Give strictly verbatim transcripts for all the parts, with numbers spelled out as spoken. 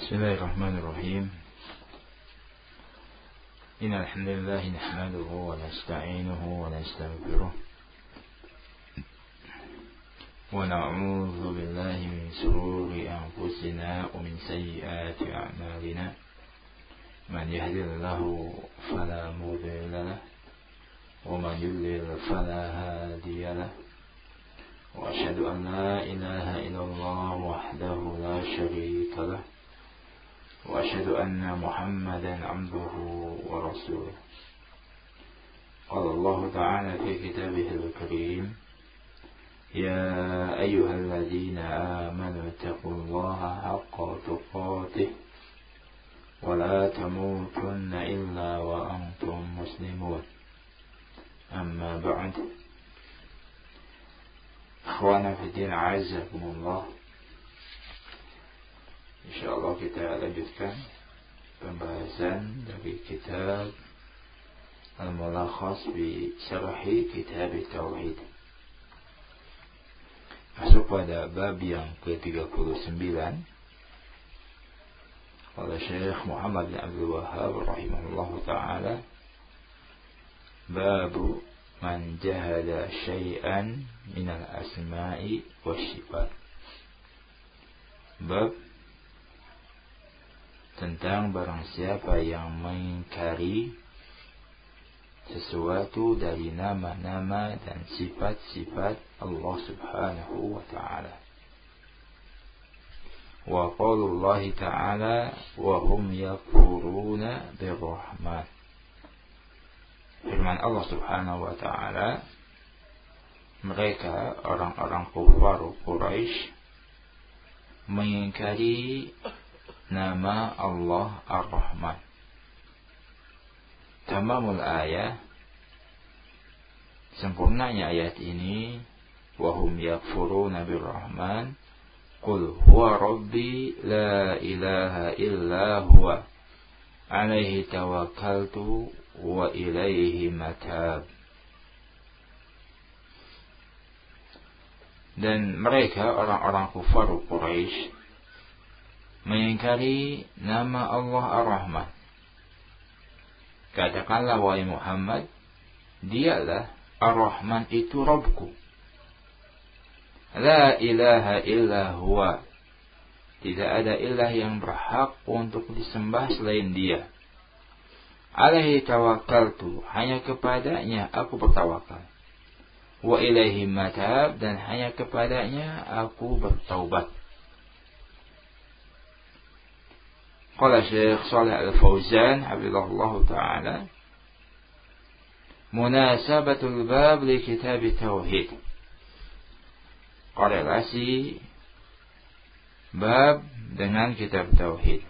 بسم الله الرحمن الرحيم. إن الحمد لله نحمده ونستعينه ونستغفره ونعوذ بالله من شرور أنفسنا ومن سيئات أعمالنا. من يهد الله فلا مضل له ومن يضلل فلا هادي له. وأشهد أن لا إله إلا الله وحده لا شريك له وأشهد أن محمدا عبده ورسوله. قال الله تعالى في كتابه الكريم: يا أيها الذين آمنوا اتقوا الله حق تقاته ولا تموتن إلا وأنتم مسلمون. أما بعد، Akhwana fiddin a'azzakumullah. Insyaallah kita lanjutkan pembahasan dari kitab Al-Mulakhas bi Syarhi Kitab Tauhid. Masuk pada bab yang ke tiga puluh sembilan oleh Syekh Muhammad bin Abdul Wahhab rahimahullahu taala. Babu man jahada syai'an minal asma'i wasyifat. Bab tentang barang siapa yang mengingkari sesuatu dari nama-nama dan sifat-sifat Allah Subhanahu wa ta'ala. Wa qaulullahi ta'ala wa hum yakfuruna birrahman. Firman Allah Subhanahu wa ta'ala, mereka orang-orang kufar Quraisy mengingkari nama Allah Ar-Rahman. Tamamul ayat, sempurnanya ayat ini, wa hum yakfuruna birrahman qul huwa rabbi la ilaha illa huwa alaihi tawakkaltu wa ilaihi matab. Dan mereka orang-orang kufar Quraisy mengingkari nama Allah Ar-Rahman. Katakanlah wahai Muhammad, dialah Ar-Rahman itu Rabbku. La ilaha illa huwa, tidak ada ilah yang berhak untuk disembah selain dia. Alaihi tawakkaltu, hanya kepadanya aku bertawakal. Wa ilaihi matab, dan hanya kepadanya aku bertaubat. Qala Syekh Shalih Al-Fauzan hafizahullah ta'ala, munasabatul bab li kitab tauhid. Korelasi bab dengan kitab tauhid.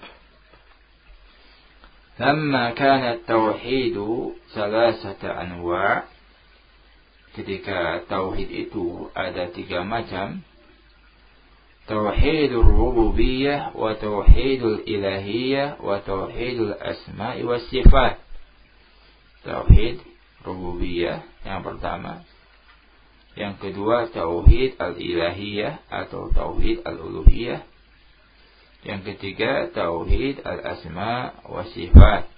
Lamma kana tauhidu salasata anwa', ketika tauhid itu ada tiga macam: tauhidul rububiyah wa tauhidul ilahiyah wa tauhidul asma'i was sifat. Tauhid rububiyah yang pertama, yang kedua tauhid al-ilahiyah atau tauhid al-uluhiyah, yang ketiga tauhid al-asma wa sifat.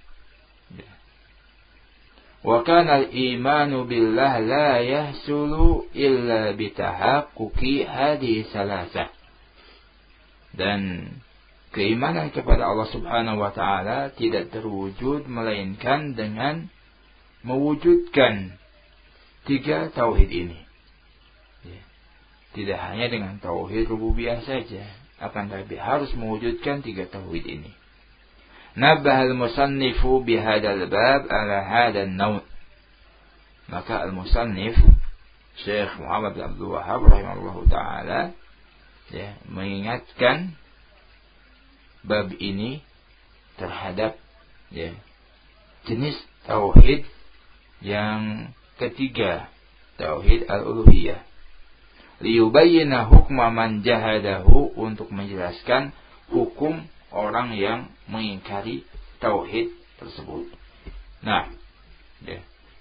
Wa kana al-imanu billah la yahsulu illa bitahaqquqi hadhihi salasah. Dan keimanan kepada Allah Subhanahu wa ta'ala tidak terwujud melainkan dengan mewujudkan tiga tauhid ini. Tidak hanya dengan tauhid rububiyah saja, akan tapi harus mewujudkan tiga tauhid ini. Nabbah al-musannifu bihadal bab ala hadan naw'. Maka al-musannif Syekh Muhammad bin Abdul Wahhab rahimahullahu taala ya, mengingatkan bab ini terhadap ya, jenis tauhid yang ketiga, tauhid al-uluhiyah. Liyubayyina hukma man jahadahu, untuk menjelaskan hukum orang yang mengingkari tauhid tersebut. Nah, ya.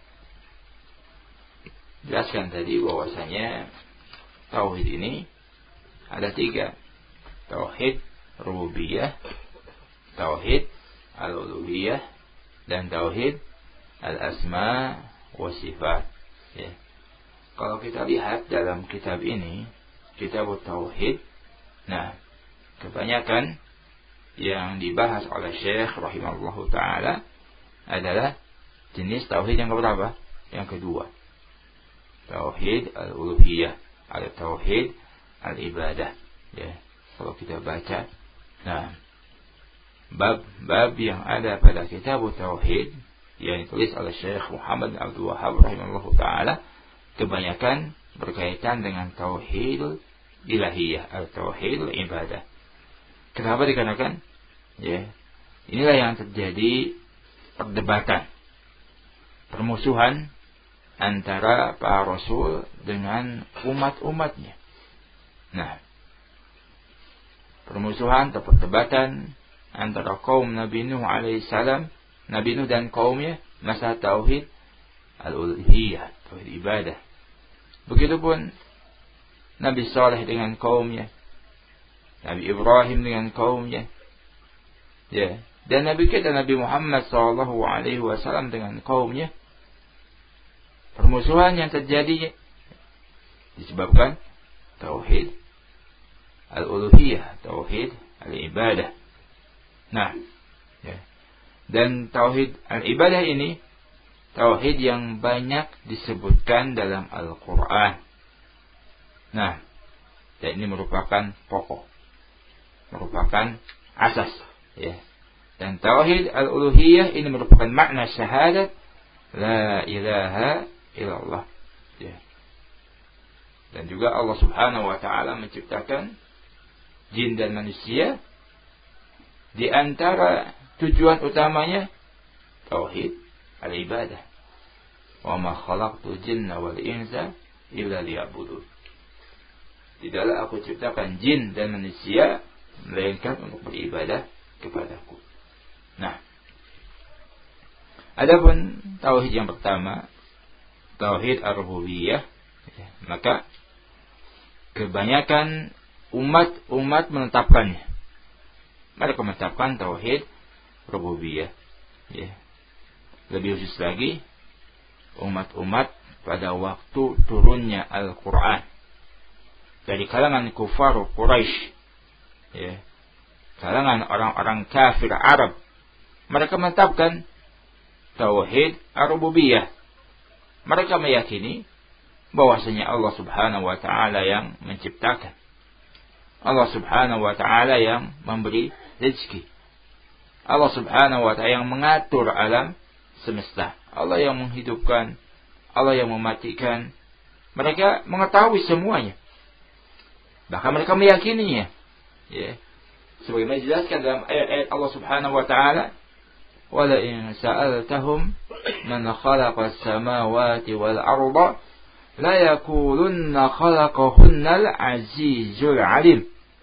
Jelaskan tadi bahwasanya tauhid ini ada tiga: tauhid rububiyah, tauhid al-uluhiyah dan tauhid al-asma wa sifat. Ya. Kalau kita lihat dalam kitab ini, kitab tauhid, nah, kebanyakan yang dibahas oleh Syekh rahimahullahu taala adalah jenis tauhid yang berapa? Yang kedua. Tauhid al-uluhiyah atau tauhid al-ibadah. Ya. Kalau kita baca, nah, bab-bab yang ada pada kitab tauhid yang ditulis oleh Syekh Muhammad bin Abdul Wahhab rahimahullahu taala kebanyakan berkaitan dengan tauhid ilahiyah atau tauhid ibadah. Kenapa dikarenakan? Ya, inilah yang terjadi perdebatan, permusuhan antara para rasul dengan umat-umatnya. Nah, permusuhan atau perdebatan antara kaum Nabi Nuh alaihissalam, Nabi Nuh dan kaumnya masalah tauhid al-uluhiyah, tauhid ibadah. Begitupun Nabi Saleh dengan kaumnya, Nabi Ibrahim dengan kaumnya, ya, dan Nabi kita Nabi Muhammad sallallahu alaihi wasallam dengan kaumnya. Permusuhan yang terjadi disebabkan tauhid al-uluhiyah, tauhid al-ibadah. Nah, ya. Dan tauhid al-ibadah ini tauhid yang banyak disebutkan dalam Al-Quran. Nah, dan ini merupakan pokok, merupakan asas, ya. Dan tauhid al-uluhiyah ini merupakan makna syahadat la ilaha illallah, ya. Dan juga Allah Subhanahu wa taala menciptakan jin dan manusia, di antara tujuan utamanya tauhid al-ibadah. Wa ma khalaqtul jinna wal insa illa liya'budun. Tidaklah aku ciptakan jin dan manusia melainkan untuk beribadah kepadaku. Nah, adapun tauhid yang pertama, tauhid ar-rububiyah, maka kebanyakan umat-umat menetapkannya. Mereka menetapkan tauhid rububiyah, ya. Lebih khusus lagi umat-umat pada waktu turunnya Al-Quran dari kalangan kufar Quraisy, ya, kalangan orang-orang kafir Arab, mereka menetapkan tauhid ar-rububiyah. Mereka meyakini bahwasanya Allah Subhanahu wa taala yang menciptakan, Allah Subhanahu wa taala yang memberi rezeki, Allah Subhanahu wa taala yang mengatur alam semesta, Allah yang menghidupkan, Allah yang mematikan. Mereka mengetahui semuanya, bahkan mereka meyakininya, ya. Sebagaimana dijelaskan dalam ayat-ayat Allah Subhanahu wa taala, "Wa la in sa'altahum man khalaqa as-samawati wal arda la yaqulunna khalaqahunna al-'azizul 'alim."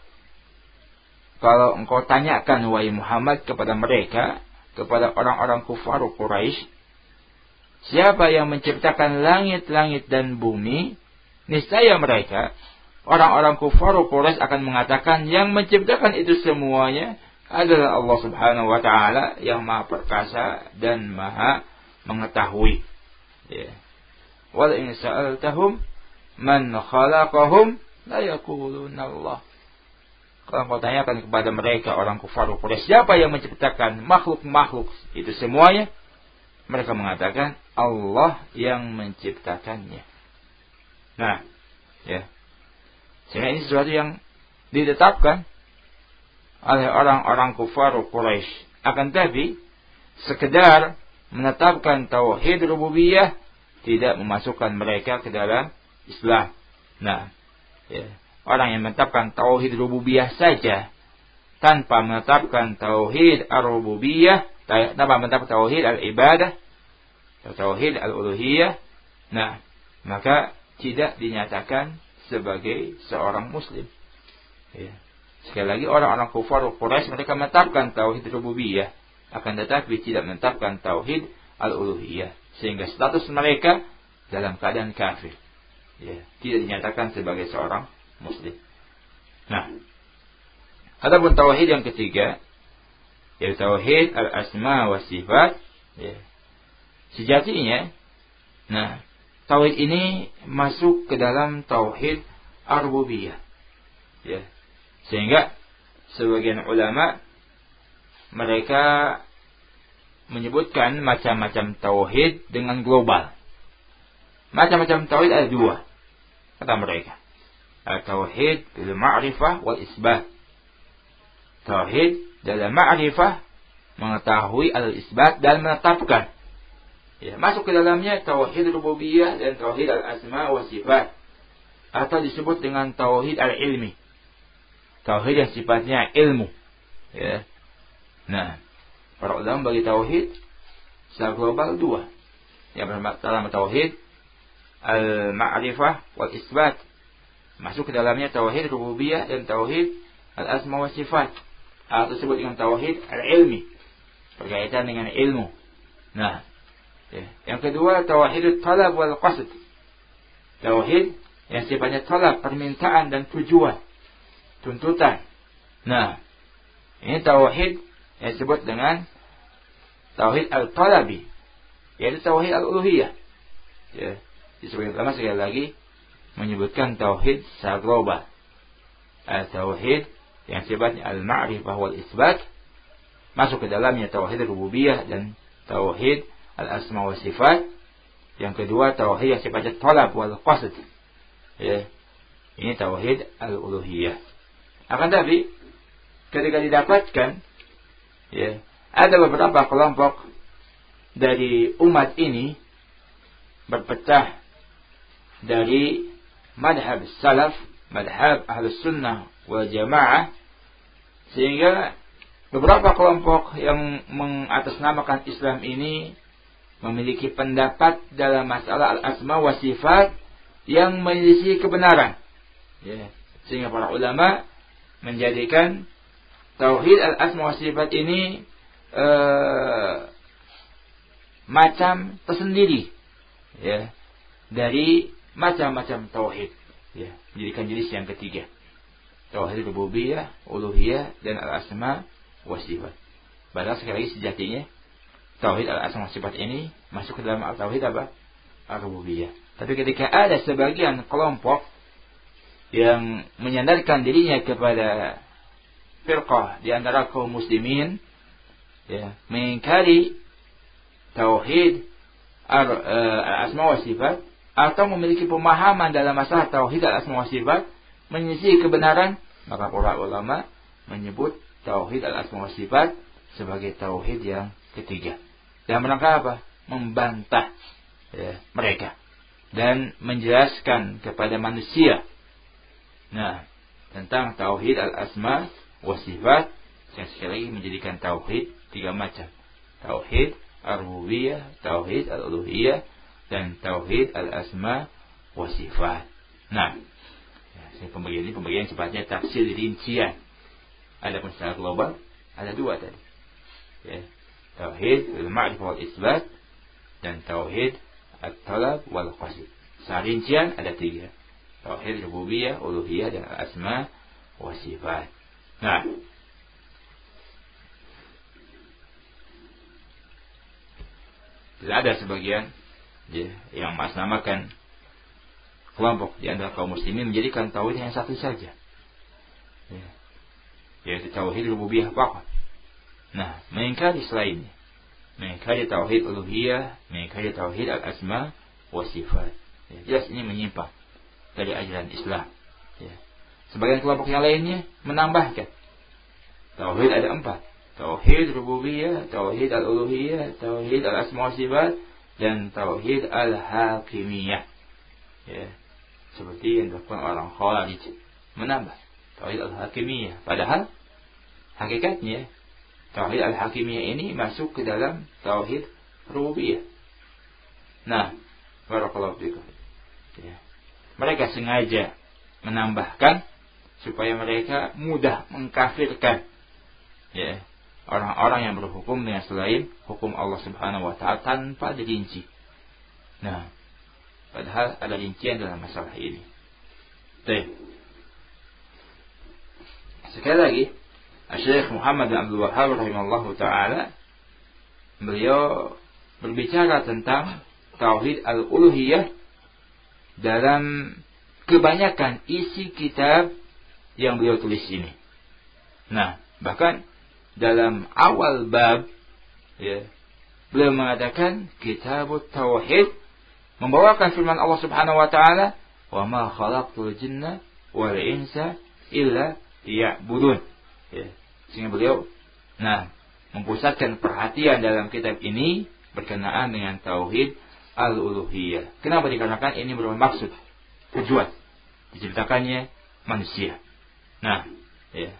Kalau engkau tanyakan wahai Muhammad kepada mereka, kepada orang-orang kufar Quraisy, siapa yang menciptakan langit-langit dan bumi, niscaya mereka, orang-orang kufar Quraisy, akan mengatakan yang menciptakan itu semuanya adalah Allah Subhanahu wa taala yang Maha Perkasa dan Maha Mengetahui. Ya. Wal in sa'altahum man khalaqahum la yaquluna Allah. Kalau kau tanyakan kepada mereka orang kufar Quraisy, siapa yang menciptakan makhluk-makhluk itu semuanya, mereka mengatakan Allah yang menciptakannya. Nah, ya. Sehingga ini sesuatu yang ditetapkan oleh orang-orang kufar Quraisy. Akan tapi sekedar menetapkan tauhid rububiyah tidak memasukkan mereka ke dalam Islam. Nah, ya. Orang yang menetapkan tauhid rububiyah saja tanpa menetapkan tauhid ar-rububiyah, tanpa menetapkan tauhid al-ibadah, tauhid al-uluhiyah, nah, maka tidak dinyatakan sebagai seorang muslim. Ya. Sekali lagi, orang-orang kufar Quraisy mereka menetapkan tauhid rububiyah, akan tetapi tidak menetapkan tauhid al-uluhiyah, sehingga status mereka dalam keadaan kafir. Ya. Tidak dinyatakan sebagai seorang muslim. Nah, adapun tauhid yang ketiga, yaitu tauhid al-asma wa sifat. Ya. Sejatinya, nah, tauhid ini masuk ke dalam tauhid ar-rububiyah. Ya. Sehingga sebagian ulama mereka menyebutkan macam-macam tauhid dengan global. Macam-macam tauhid ada dua, kata mereka. Tauhid bil ma'rifah wal isbat. Tauhid dalam ma'rifah, mengetahui al-isbat dan menetapkan. Ya, masuk ke dalamnya tauhid rububiyah dan tauhid al-asma wa sifat, atau disebut dengan tauhid al-ilmi. Tauhid yang sifatnya ilmu. Ya. Nah, para ulama bagi tauhid secara global dua. Yang pertama tauhid al-ma'rifah wal isbat. Masuk ke dalamnya tauhid rububiyah dan tauhid al-asma wa sifat, atau disebut dengan tauhid al-ilmi, berkaitan dengan ilmu. Nah, ya. Yang kedua tauhid talab wal qasd. Tauhid yang sifatnya talab, permintaan dan tujuan, tuntutan. Nah, ini tauhid yang disebut dengan tauhid al-talabi, yaitu tauhid al-uluhiyah. Ya, disebut ulama sekali lagi menyebutkan tauhid secara global. Al-tauhid yang sifatnya al-ma'rifah wal isbat, masuk ke dalamnya tauhid rububiyah dan tauhid al-asma wa sifat. Yang kedua tauhid yang sifatnya talab wal qasd. Ya. Ini tauhid al-uluhiyah. Akan tapi ketika didapatkan, ya, ada beberapa kelompok dari umat ini berpecah dari madhab salaf, madhab ahlus sunnah wal jamaah, sehingga beberapa kelompok yang mengatasnamakan Islam ini memiliki pendapat dalam masalah al-asma wa sifat yang menyelisih kebenaran. Ya. Sehingga para ulama menjadikan tauhid al-asma wa sifat ini eh, macam tersendiri, ya, dari macam-macam tauhid. Ya, menjadikan jenis yang ketiga, tauhid rububiyah, uluhiyah dan al-asma wa sifat. Padahal sekali lagi sejatinya tauhid al-asma wa sifat ini masuk ke dalam tauhid apa? Ar-rububiyah. Tapi ketika ada sebagian kelompok yang menyandarkan dirinya kepada firqah di antara kaum muslimin, ya, mengingkari tauhid al-asma wa sifat, atau memiliki pemahaman dalam masalah tauhid al-asma wa sifat menyelisih kebenaran, maka para ulama menyebut tauhid al-asma wa sifat sebagai tauhid yang ketiga. Dan mereka apa? Membantah, ya, mereka dan menjelaskan kepada manusia, nah, tentang tauhid al-asma wa sifat, yang sekali lagi menjadikan tauhid tiga macam: tauhid ar-rububiyah, tauhid al-uluhiyah, dan tauhid al-asma wa sifat. Nah, ya, pembagian ini pembagian sifatnya tafsir rincian. Adapun secara global ada dua tadi, ya, tauhid al-ma'rifah wal isbat dan tauhid at-talab wal qasd. Secara rincian ada tiga: tauhid rububiyah, uluhiyah, dan al-asma wa sifat. Nah, ada sebagian, ya, yang mengatasnamakan kelompok di antara kaum muslimin menjadikan tauhid yang satu saja, ya, yaitu tauhid rububiyah faqat. Nah, mengingkari selainnya, mengingkari tauhid uluhiyah, mengingkari tauhid al-asma wa sifat. Ya, jelas ini menyimpang dari ajaran Islam. Ya. Sebagian kelompok yang lainnya menambahkan tauhid ada empat: tauhid rububiyah, tauhid al-uluhiyah, tauhid al-asma wa sifat, dan tauhid al-hakimiyah. Ya, seperti yang dilakukan orang Khawarij, menambah tauhid al-hakimiyah. Padahal hakikatnya tauhid al-hakimiyah ini masuk ke dalam tauhid rububiyah. Nah, barakallahu fikum. Ya. Mereka sengaja menambahkan supaya mereka mudah mengkafirkan, ya, orang-orang yang berhukum dengan selain hukum Allah Subhanahu wa taala tanpa dirinci. Nah, padahal ada rincian dalam masalah ini. Baik. Sekali lagi, Syekh Muhammad bin Abdul Wahhab rahimahullahu taala, beliau berbicara tentang tauhid al-uluhiyah dalam kebanyakan isi kitab yang beliau tulis ini. Nah, bahkan dalam awal bab, ya, beliau mengatakan kitabut tauhid, membawakan firman Allah Subhanahu wa taala, "Wa ma khalaqtul jinna wal insa illa liya'budun." Ya, sehingga beliau nah mempusatkan perhatian dalam kitab ini berkenaan dengan tauhid al-uluhiyah. Kenapa? Dikarenakan ini bermaksud tujuan diciptakannya manusia. Nah, ya.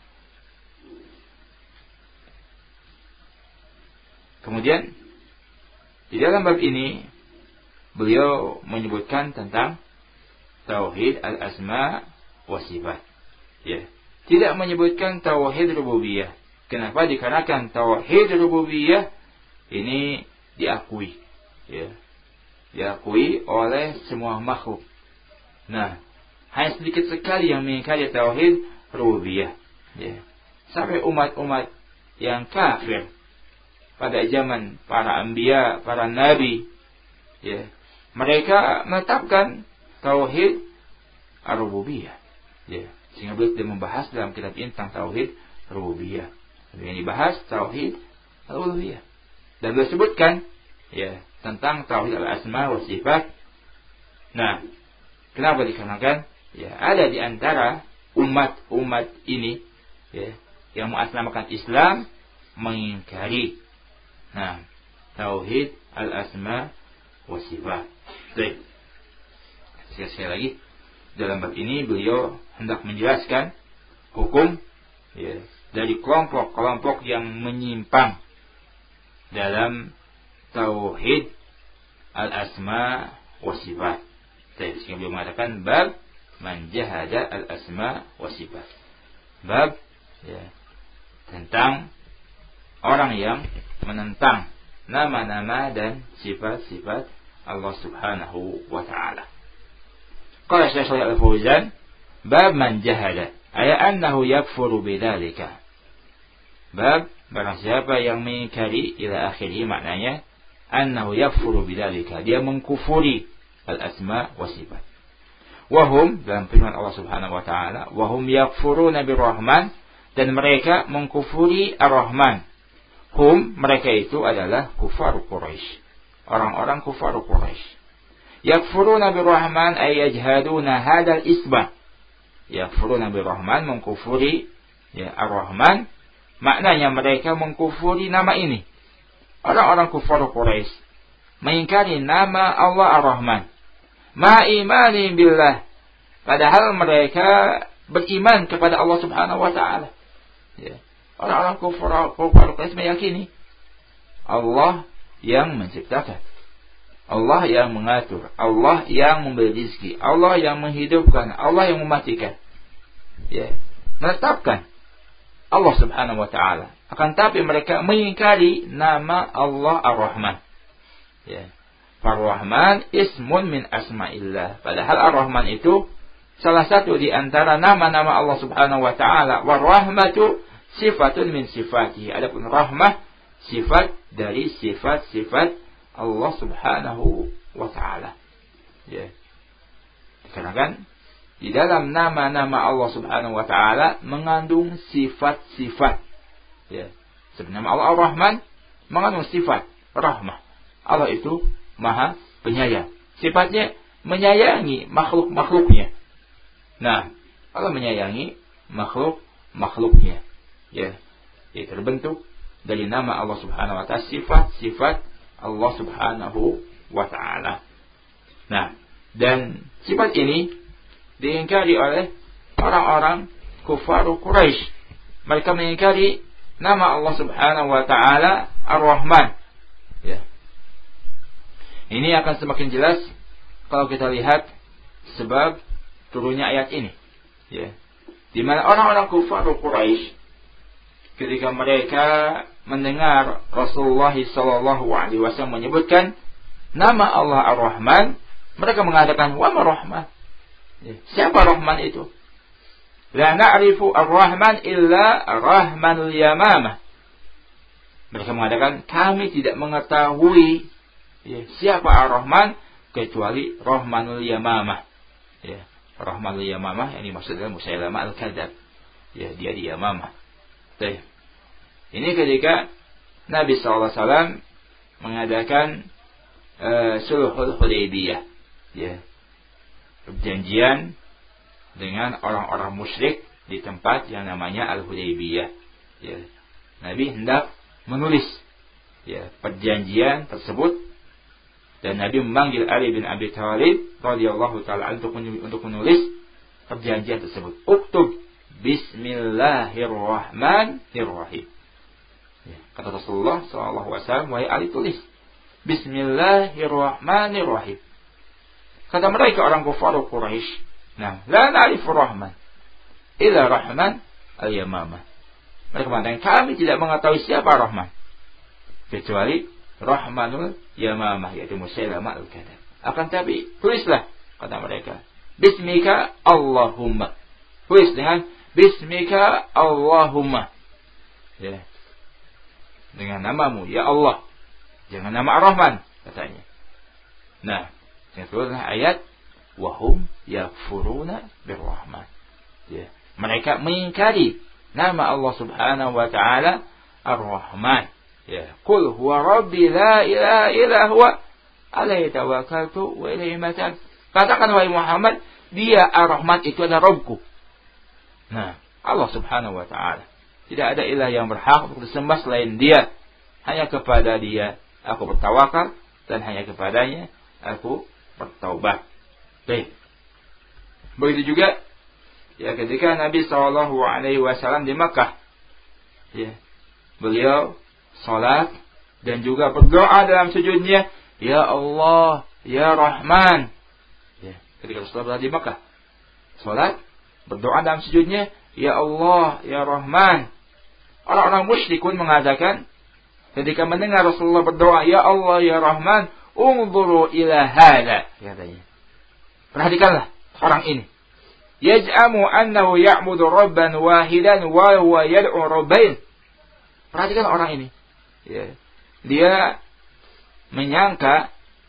Kemudian di dalam bab ini beliau menyebutkan tentang tauhid al-asma wa sifat. Ya, tidak menyebutkan tauhid rububiyah. Kenapa? Dikarenakan tauhid rububiyah ini diakui, ya, diakui oleh semua makhluk. Nah, hanya sedikit sekali yang mengingkari tauhid rububiyah. Ya, sampai umat-umat yang kafir pada zaman para anbiya, para nabi, ya, mereka menetapkan tauhid ar-rububiyah. Ya, sehingga beliau tidak membahas dalam kitab ini tentang tauhid rububiyah. Yang dibahas tauhid al-uluhiyah. Dan beliau sebutkan, ya, tentang tauhid al-asma wa sifat. Nah, kenapa? Dikarenakan ya ada di antara umat-umat ini, ya, yang mengatasnamakan Islam mengingkari nah tauhid al-asma wa sifat. Baik. Sekali lagi dalam bab ini beliau hendak menjelaskan hukum, ya, dari kelompok-kelompok yang menyimpang dalam tauhid al-asma wa sifat. Baik, sehingga beliau mengatakan bab man jahada al-asma wa sifat. Bab, ya, tentang orang yang menentang nama-nama dan sifat-sifat Allah Subhanahu wa taala. Qala Syekh Shalih Al-Fauzan, bab man jahada ay annahu yakfuru bidzalika. Bab barang siapa yang mengingkari ila akhirih, maknanya annahu yakfuru bidzalika, dia mengkufuri al-asma wa sifat. Wahum, dalam firman Allah Subhanahu wa taala, wahum yakfuruna birrahman, dan mereka mengkufuri ar-Rahman. Hum, mereka itu adalah kufar Quraisy, orang-orang kufar Quraisy. Yakfuruna birrahman ay yajhaduna hadzal isma. Yakfuruna birrahman, mengkufuri, ya, ar-Rahman, maknanya mereka mengkufuri nama ini. Orang-orang kufar Quraisy mengingkari nama Allah ar-Rahman. Ma imani billah, padahal mereka beriman kepada Allah Subhanahu wa taala. Ya. Orang-orang kufar kufar Quraisy meyakini Allah yang menciptakan, Allah yang mengatur, Allah yang memberi rezeki, Allah yang menghidupkan, Allah yang mematikan. Ya, menetapkan Allah Subhanahu wa taala. Akan tapi mereka mengingkari nama Allah Ar-Rahman. Ya. Ar-Rahman ismun min asma'illah. Padahal Ar-Rahman itu salah satu di antara nama-nama Allah Subhanahu wa taala. War-rahmatu sifatun min sifatihi. Adapun rahmah sifat dari sifat-sifat Allah Subhanahu wa taala. Ya. Dikarenakan di dalam nama-nama Allah Subhanahu wa taala mengandung sifat-sifat. Ya. Sebenarnya Allah Ar-Rahman mengandung sifat rahmah. Allah itu Maha Penyayang. Sifatnya menyayangi makhluk-makhluknya. Nah, Allah menyayangi makhluk-makhluknya. Ya, ya, terbentuk dari nama Allah Subhanahu wa taala, sifat-sifat Allah Subhanahu wa taala. Nah, dan sifat ini diingkari oleh orang-orang kufar Quraisy. Mereka mengingkari nama Allah Subhanahu wa taala Ar-Rahman. Ya. Ini akan semakin jelas kalau kita lihat sebab turunnya ayat ini. Ya. Di mana orang-orang kufar Quraisy ketika mereka mendengar Rasulullah sallallahu alaihi wasallam menyebutkan nama Allah Ar-Rahman, mereka mengatakan, "Wa ma Rahman?" Ya, siapa Rahman itu? La na'rifu ar-Rahman illa Rahmanul Yamamah. Mereka mengatakan kami tidak mengetahui ya, siapa Ar-Rahman kecuali Rahmanul Yamamah. Ya, Rahmanul Yamamah yang dimaksud adalah Musailamah Al-Kadzab. Ya, dia di Yamamah. Baik. Ini ketika Nabi sallallahu alaihi wasallam mengadakan uh, Sulhul Hudaybiyah. Ya. Perjanjian dengan orang-orang musyrik di tempat yang namanya Al-Hudaybiyah. Ya. Nabi hendak menulis ya, perjanjian tersebut dan Nabi memanggil Ali bin Abi Thalib radhiyallahu taala untuk untuk menulis perjanjian tersebut. Uktub Bismillahirrahmanirrahim. Ya, kata Rasulullah sallallahu alaihi wasallam, wahai Ali, tulis Bismillahirrahmanirrahim. Kata mereka orang kufar Quraisy, nah, la na'rifu Rahman illa Rahman al-Yamamah. Mereka mengatakan kami tidak mengetahui siapa Rahman kecuali Rahmanul Yamamah, yaitu Musailamah Al-Kadzab. Akan tapi tulislah, kata mereka, Bismika Allahumma. Tulis dengan Bismika Allahumma. Ya. Dengan namamu ya Allah. Jangan nama Ar-Rahman, katanya. Nah, yang turunlah ayat wahum yakfuruna birrahman. Ya. Mereka mengingkari nama Allah Subhanahu wa taala Ar-Rahman. Ya, qul huwa rabbi la ilaha illa huwa alaihi tawakkaltu wa ilaihi matab. Katakan wahai Muhammad, dia Ar-Rahman itu adalah Rabbku. Nah, Allah Subhanahu wa taala. Tidak ada ilah yang berhak untuk disembah selain Dia. Hanya kepada Dia aku bertawakal dan hanya kepadanya aku bertaubat. Baik. Begitu juga ya ketika Nabi sallallahu alaihi wasallam di Makkah, ya, beliau salat dan juga berdoa dalam sujudnya, ya Allah, ya Rahman. Ya, ketika Rasulullah berada di Makkah, salat, berdoa dalam sujudnya, ya Allah, ya Rahman. Orang-orang musyrikun mengatakan ketika mendengar Rasulullah berdoa, ya Allah, ya Rahman, unzuru ila hadza, katanya. Perhatikanlah orang ini. Yaj'amu annahu ya'budu rabban wahidan wa huwa yad'u rabbain. Perhatikan orang ini. Ya. Dia menyangka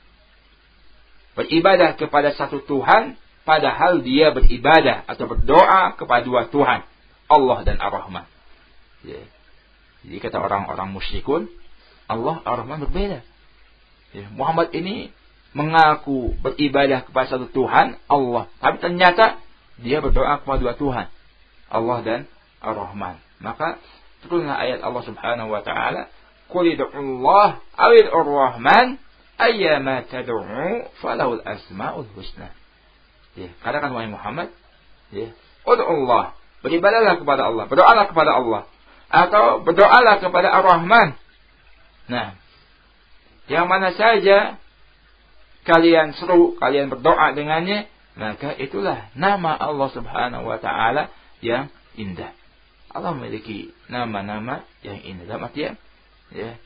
beribadah kepada satu Tuhan, padahal dia beribadah atau berdoa kepada dua Tuhan, Allah dan Ar-Rahman. Ya. Jadi kata orang-orang musyrikun, Allah Ar-Rahman berbeda. Ya. Muhammad ini mengaku beribadah kepada satu Tuhan, Allah, tapi ternyata dia berdoa kepada dua Tuhan, Allah dan Ar-Rahman. Maka turunlah ayat Allah Subhanahu wa taala, qul ud'ullah awil ar-Rahman ayyama tad'u falahul asmaul husna. Ya, katakan wahai Muhammad, ya, ud'ullah, beribadahlah kepada Allah, berdoalah kepada Allah, atau berdoalah kepada Ar-Rahman. Nah, yang mana saja kalian seru, kalian berdoa dengannya, maka itulah nama Allah Subhanahu wa taala yang indah. Allah memiliki nama-nama yang indah. Dalam artian, ya,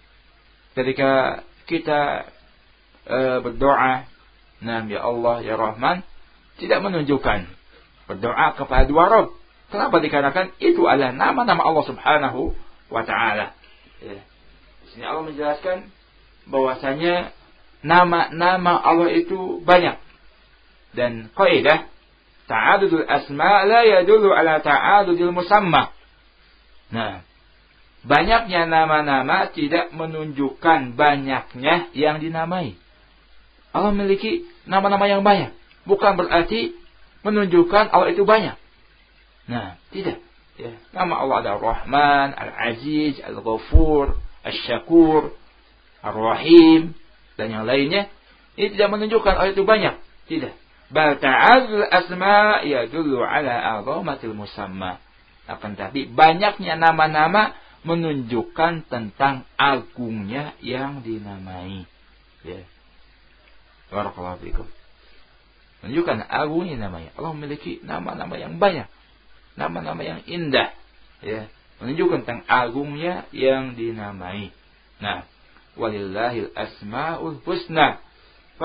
ketika kita e, berdoa, nah, ya Allah, ya Rahman, tidak menunjukkan berdoa kepada dua Rabb. Kenapa? Dikarenakan itu adalah nama-nama Allah Subhanahu wa taala. Ya. Di sini Allah menjelaskan bahwasanya nama-nama Allah itu banyak. Dan kaidah ta'adudul asma la yadullu ala ta'adudil musamma. Nah, banyaknya nama-nama tidak menunjukkan banyaknya yang dinamai. Allah memiliki nama-nama yang banyak, bukan berarti menunjukkan Allah itu banyak. Nah, tidak. Ya. Nama Allah ada Ar-Rahman, Al-Aziz, Al-Ghafur, Al-Syakur, Ar-Rahim, dan yang lainnya. Ini tidak menunjukkan Allah itu banyak. Tidak. Bal ta'adzul asma yadullu ala azamatil musamma. Akan tapi banyaknya nama-nama menunjukkan tentang agungnya yang dinamai. Ya. Barakallahu fikum. Menunjukkan agungnya namanya. Allah memiliki nama-nama yang banyak, nama-nama yang indah. Ya. Menunjukkan tentang agungnya yang dinamai. Nah, walillahil asmaul husna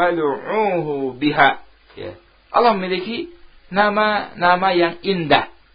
fad'uuhu biha. Ya. Allah memiliki nama-nama yang indah.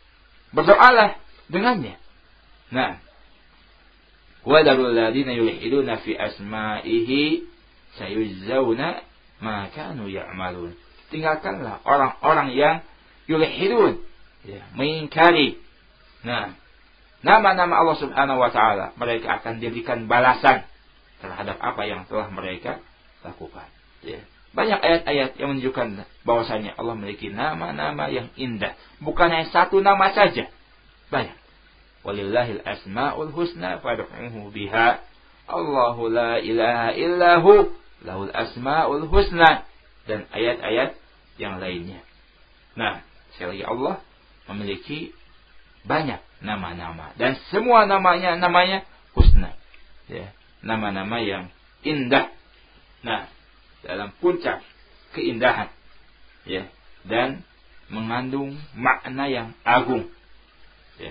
berdoalah dengannya. Nah, wadarul ladzina yulhiduna fi asma'ihi sayujzauna ma kanu ya'malun. Tinggalkanlah orang-orang yang yulhidun, ya, mengingkari. Nah, nama-nama Allah Subhanahu wa taala, mereka akan diberikan balasan terhadap apa yang telah mereka lakukan. Ya. Banyak ayat-ayat yang menunjukkan bahwasanya Allah memiliki nama-nama yang indah, bukan hanya satu nama saja. Banyak. Walillahil asmaul husna fad'uhu biha. Allahu la ilaha illahu lahul asmaul husna, dan ayat-ayat yang lainnya. Nah, sekali lagi Allah memiliki banyak nama-nama, dan semua namanya namanya husna. Ya, nama-nama yang indah. Nah, dalam puncak keindahan, ya, dan mengandung makna yang agung. Ya.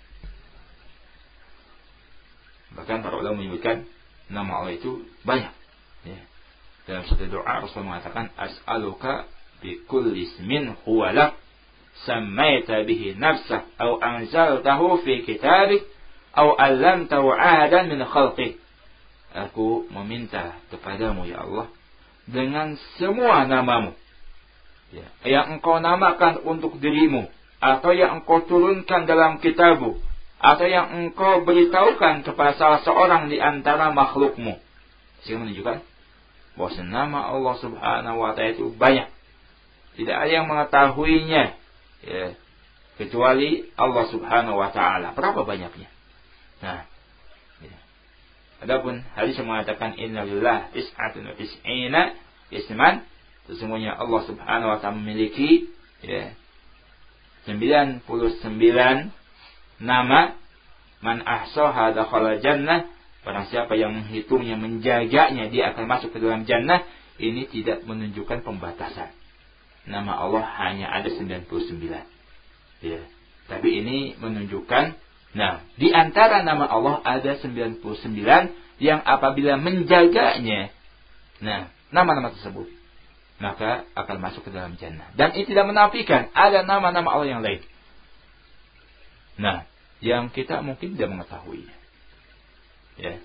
Bahkan para ulama menyebutkan nama Allah itu banyak. Ya. Dalam satu doa Rasul mengatakan, as'aluka bi kulli ismin huwa lak sammaita bihi nafsak aw anzaltahu fi kitabik aw 'allamtahu 'ahadan min khalqik. Aku meminta kepadamu ya Allah dengan semua namamu, ya, yang engkau namakan untuk dirimu, atau yang engkau turunkan dalam kitabmu, atau yang engkau beritahukan kepada salah seorang di antara makhlukmu. Sehingga menunjukkan bahwa nama Allah Subhanahu wa ta'ala itu banyak. Tidak ada yang mengetahuinya, ya, kecuali Allah Subhanahu wa ta'ala. Berapa banyaknya? Nah, ya. Adapun hadis yang mengatakan inna lillahi tis'atun wa tis'ina isman, sesungguhnya Allah Subhanahu wa ta'ala memiliki, ya, sembilan puluh sembilan nama. Man ahsaha dakhala jannah. Barang siapa yang menghitungnya, menjaganya, dia akan masuk ke dalam jannah. Ini tidak menunjukkan pembatasan. Nama Allah hanya ada sembilan puluh sembilan. Ya. Tapi ini menunjukkan, nah, di antara nama Allah ada sembilan puluh sembilan yang apabila menjaganya, nah, nama-nama tersebut, maka akan masuk ke dalam jannah. Dan ini tidak menafikan ada nama-nama Allah yang lain. Nah, yang kita mungkin tidak mengetahuinya. Ya.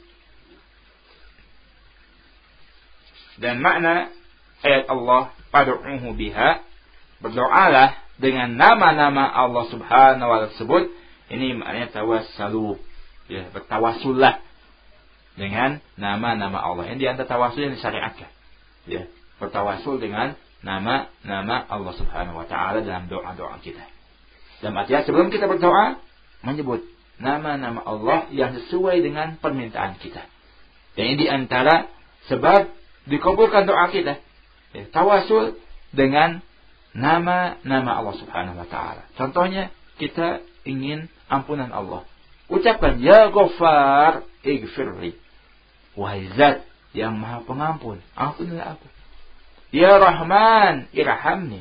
Dan makna ayat Allah, fad'uhu biha, berdoalah dengan nama-nama Allah Subhanahu wa ta'ala tersebut. Ini maknanya tawassalu, ya, bertawasullah dengan nama-nama Allah. Yang di antara tawasul yang disyariatkan, ya, bertawasul dengan nama-nama Allah Subhanahu wa ta'ala dalam doa-doa kita. Dalam artian sebelum kita berdoa, menyebut nama-nama Allah yang sesuai dengan permintaan kita. Dan ini di antara sebab dikabulkan doa kita. Ya, tawasul dengan nama-nama Allah Subhanahu wa ta'ala. Contohnya, kita ingin ampunan Allah. Ucapkan, ya Ghaffar, ighfirli. Wahai Zat yang Maha Pengampun, ampunilah aku. Ya Rahman, irhamni.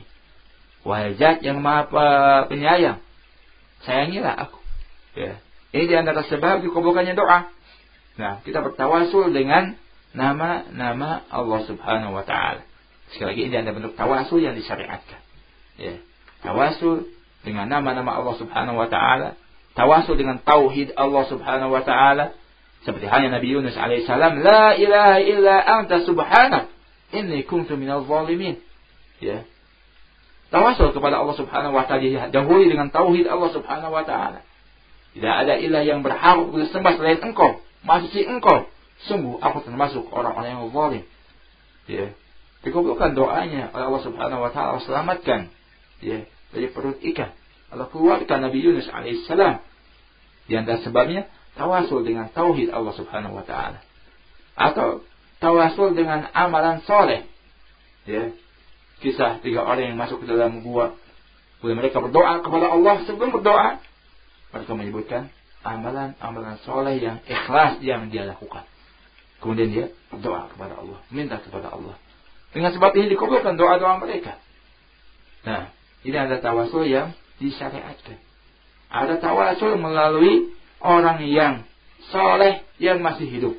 Wahai Zat yang Maha Penyayang, sayangilah aku. Ya. Ini di antara sebab dikabulkannya doa. Nah, kita bertawasul dengan nama-nama Allah Subhanahu wa ta'ala. Sekali lagi, ini di antara bentuk tawasul yang disyariatkan. Ya. Tawasul dengan nama-nama Allah Subhanahu wa ta'ala. Tawasul dengan tauhid Allah Subhanahu wa ta'ala. Seperti halnya Nabi Yunus alaihissalam, la ilaha illa anta subhanak inni kuntu minal zalimin. Ya. Tawasul kepada Allah Subhanahu wa ta'ala dahului dengan tauhid Allah Subhanahu wa ta'ala. Tidak ada ilah yang berhak disembah selain engkau, maksudnya engkau. Sungguh aku termasuk orang-orang yang zalim. Ya. Dikabulkan doanya oleh Allah Subhanahu wa ta'ala, selamatkan, ya, dari perut ikan. Allah keluarkan Nabi Yunus alaihissalam. Di antara sebabnya tawasul dengan tauhid Allah Subhanahu wa ta'ala. Atau tawasul dengan amalan soleh. Ya. Kisah tiga orang yang masuk ke dalam gua. Kemudian mereka berdoa kepada Allah. Sebelum berdoa, mereka menyebutkan amalan-amalan soleh yang ikhlas yang dia lakukan. Kemudian dia berdoa kepada Allah, minta kepada Allah. Dengan sebab ini dikabulkan doa-doa mereka. Nah, ini ada tawasul yang disyariatkan. Ada tawasul melalui orang yang soleh yang masih hidup.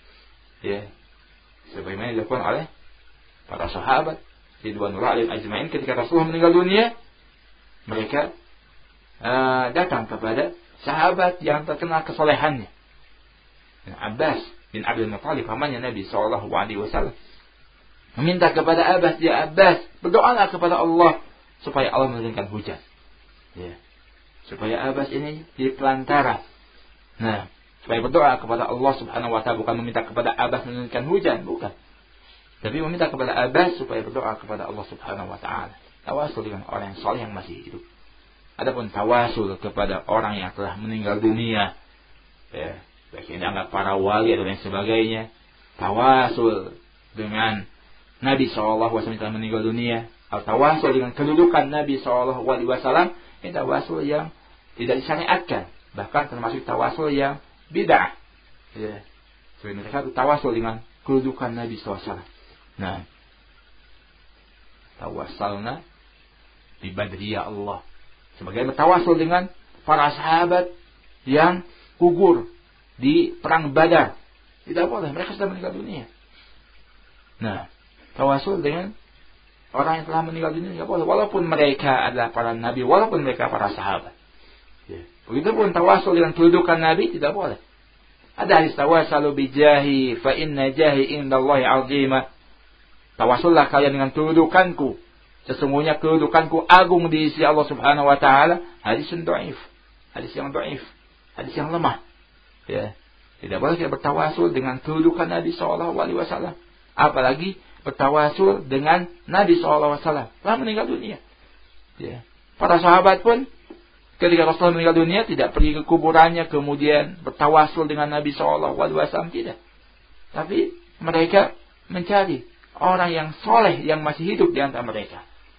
Ya, sebagaimana dilakukan oleh para sahabat ridwanullah alaihim ajma'in ketika Rasulullah meninggal dunia, mereka uh, datang kepada sahabat yang terkenal kesolehannya, Abbas bin Abdul Muttalib, pamannya Nabi Shallallahu Alaihi Wasallam, meminta kepada Abbas, ya Abbas, berdoalah kepada Allah supaya Allah menurunkan hujan, ya, supaya Abbas ini jadi pelantara. Nah, supaya berdoa kepada Allah Subhanahu Wa Taala, bukan meminta kepada Abbas menurunkan hujan, bukan, tapi meminta kepada Abbas supaya berdoa kepada Allah Subhanahu Wa Taala. Tawasul dengan orang yang saleh yang masih hidup. Adapun tawasul kepada orang yang telah meninggal dunia, ya, baik yang dianggap para wali atau lain sebagainya, tawasul dengan Nabi Shallallahu Alaihi Wasallam yang telah meninggal dunia, atau tawasul dengan kedudukan Nabi Shallallahu Alaihi Wasallam, ini tawasul yang tidak disyariatkan, bahkan termasuk tawasul yang bid'ah. Ya, sebenarnya mereka tawasul dengan kedudukan Nabi Shallallahu Alaihi Wasallam. Nah, tawasalna di badriya Allah, sebagai bertawasul dengan para sahabat yang gugur di perang Badar. Tidak boleh, mereka sudah meninggal dunia. Nah, tawasul dengan orang yang telah meninggal dunia tidak boleh, walaupun mereka adalah para nabi, walaupun mereka para sahabat. Ya. Begitupun tawasul dengan kedudukan Nabi tidak boleh. Ada hadis tawasalu bijahi fa inna jahi indallahi azimah. Tawasullah kalian dengan kedudukanku, sesungguhnya kedudukanku agung di sisi Allah Subhanahu Wa Taala. Hadis yang dhaif, hadis yang dhaif, hadis yang lemah. Ya, tidak boleh kita bertawasul dengan kedudukan Nabi Shallallahu Alaihi Wasallam, apalagi bertawasul dengan Nabi Shallallahu Alaihi Wasallam telah meninggal dunia. Ya, para sahabat pun ketika Rasulullah meninggal dunia tidak pergi ke kuburannya kemudian bertawasul dengan Nabi Shallallahu Alaihi Wasallam, tidak. Tapi mereka mencari orang yang soleh yang masih hidup di antara mereka.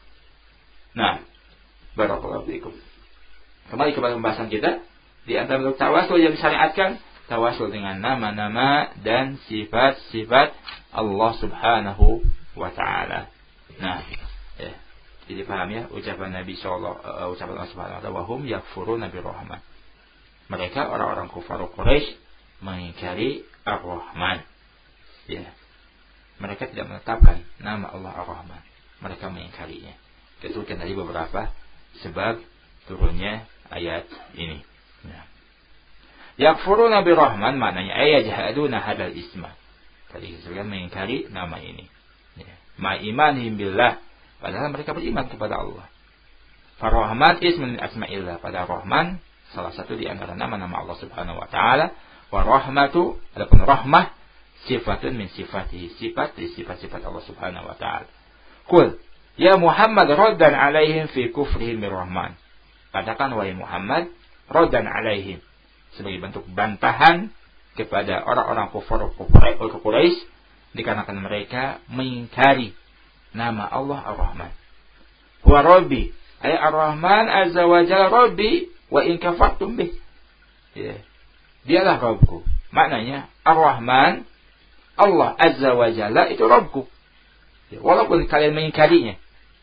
Nah, barakallahu fiikum. Kembali kepada pembahasan kita, di antara bentuk tawasul yang disyariatkan, tawasul dengan nama-nama dan sifat-sifat Allah Subhanahu wa Ta'ala. Nah, ya, jadi paham ya ucapan Nabi sallallahu uh, ucapan Allah Subhanahu wa Ta'ala, wa hum yakfuruna birrahman. Mereka orang-orang kufar Quraisy mengingkari Ar-Rahman. Ya. Mereka tidak menetapkan nama Allah Ar-Rahman. Mereka mengingkarinya. Kita sebutkan tadi beberapa sebab turunnya ayat ini. Ya. Yakfuruna birrahman maknanya ay yajhaduna hadal isma. Tadi disebutkan mengingkari nama ini. Ya. Ma imanihim billah, padahal mereka beriman kepada Allah. Ar-Rahman ismun min asma'illah, pada Rahman salah satu di antara nama-nama Allah Subhanahu wa Ta'ala. Wa rahmatu, adapun rahmah sifatun min sifatihi, sifat dari sifat-sifat Allah Subhanahu wa Ta'ala. Qul ya Muhammad raddan alaihim fi kufrihim birrahman. Katakan wahai Muhammad, raddan alaihim, sebagai bentuk bantahan kepada orang-orang kufar Quraisy dikarenakan mereka mengingkari nama Allah Ar-Rahman. Wa Rabbi, ay Ar-Rahman azza wa jalla Rabbi wa in kafartum bih. Ya. Dialah Rabbku. Maknanya Ar-Rahman, Allah azza wa jalla itu Rabbku. Ya. Walaupun kalian mengingkarinya.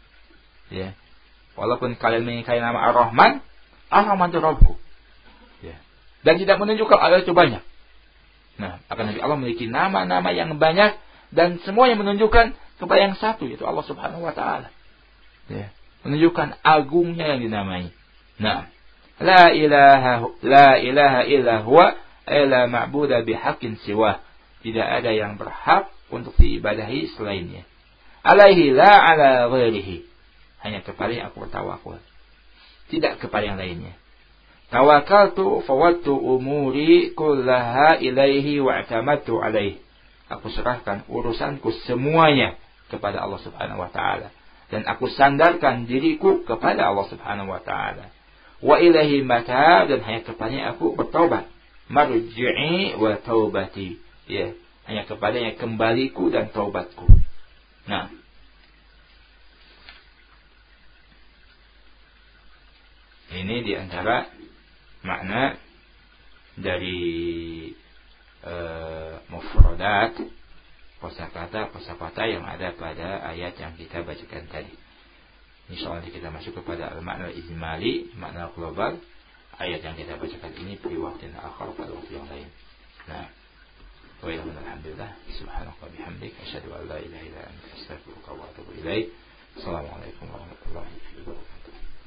Ya. Walaupun kalian mengingkari nama Ar-Rahman, Ar-Rahman itu Rabbku. Ya. Dan tidak menunjukkan Allah itu banyak. Nah, akan Nabi Allah memiliki nama-nama yang banyak dan semua yang menunjukkan kepada yang satu, yaitu Allah Subhanahu wa Ta'ala. Ya. Menunjukkan agungnya yang dinamai. Nah, la ilaha la ilaha illa huwa la ma'budu bihaqqin siwa. Tidak ada yang berhak untuk diibadahi selainnya. Alaihi la ala ghairihi. Hanya kepada yang aku bertawakal, tidak kepada yang lainnya. Tawakaltu fawattu umuri kullaha ilaihi wa atamattu alaihi. Aku serahkan urusanku semuanya kepada Allah Subhanahu wa Ta'ala, dan aku sandarkan diriku kepada Allah Subhanahu wa Ta'ala. Wa ilaihi mata, dan hanya kepadanya aku bertaubat. Marji'i wa taubati. Ya, hanya kepadanya kembaliku dan taubatku. Nah, ini diantara makna dari uh, mufradat, kosakata kosakata yang ada pada ayat yang kita bacakan tadi. Insyaallah kita masuk kepada al-makna ijmali, makna global ayat yang kita bacakan ini pada waktu yang akhir, pada waktu yang lain. Nah, wa alhamdulillah subhanaka wa bihamdika asyhadu an la ilaha illa anta astaghfiruka wa atubu ilaik. Assalamualaikum warahmatullahi wabarakatuh.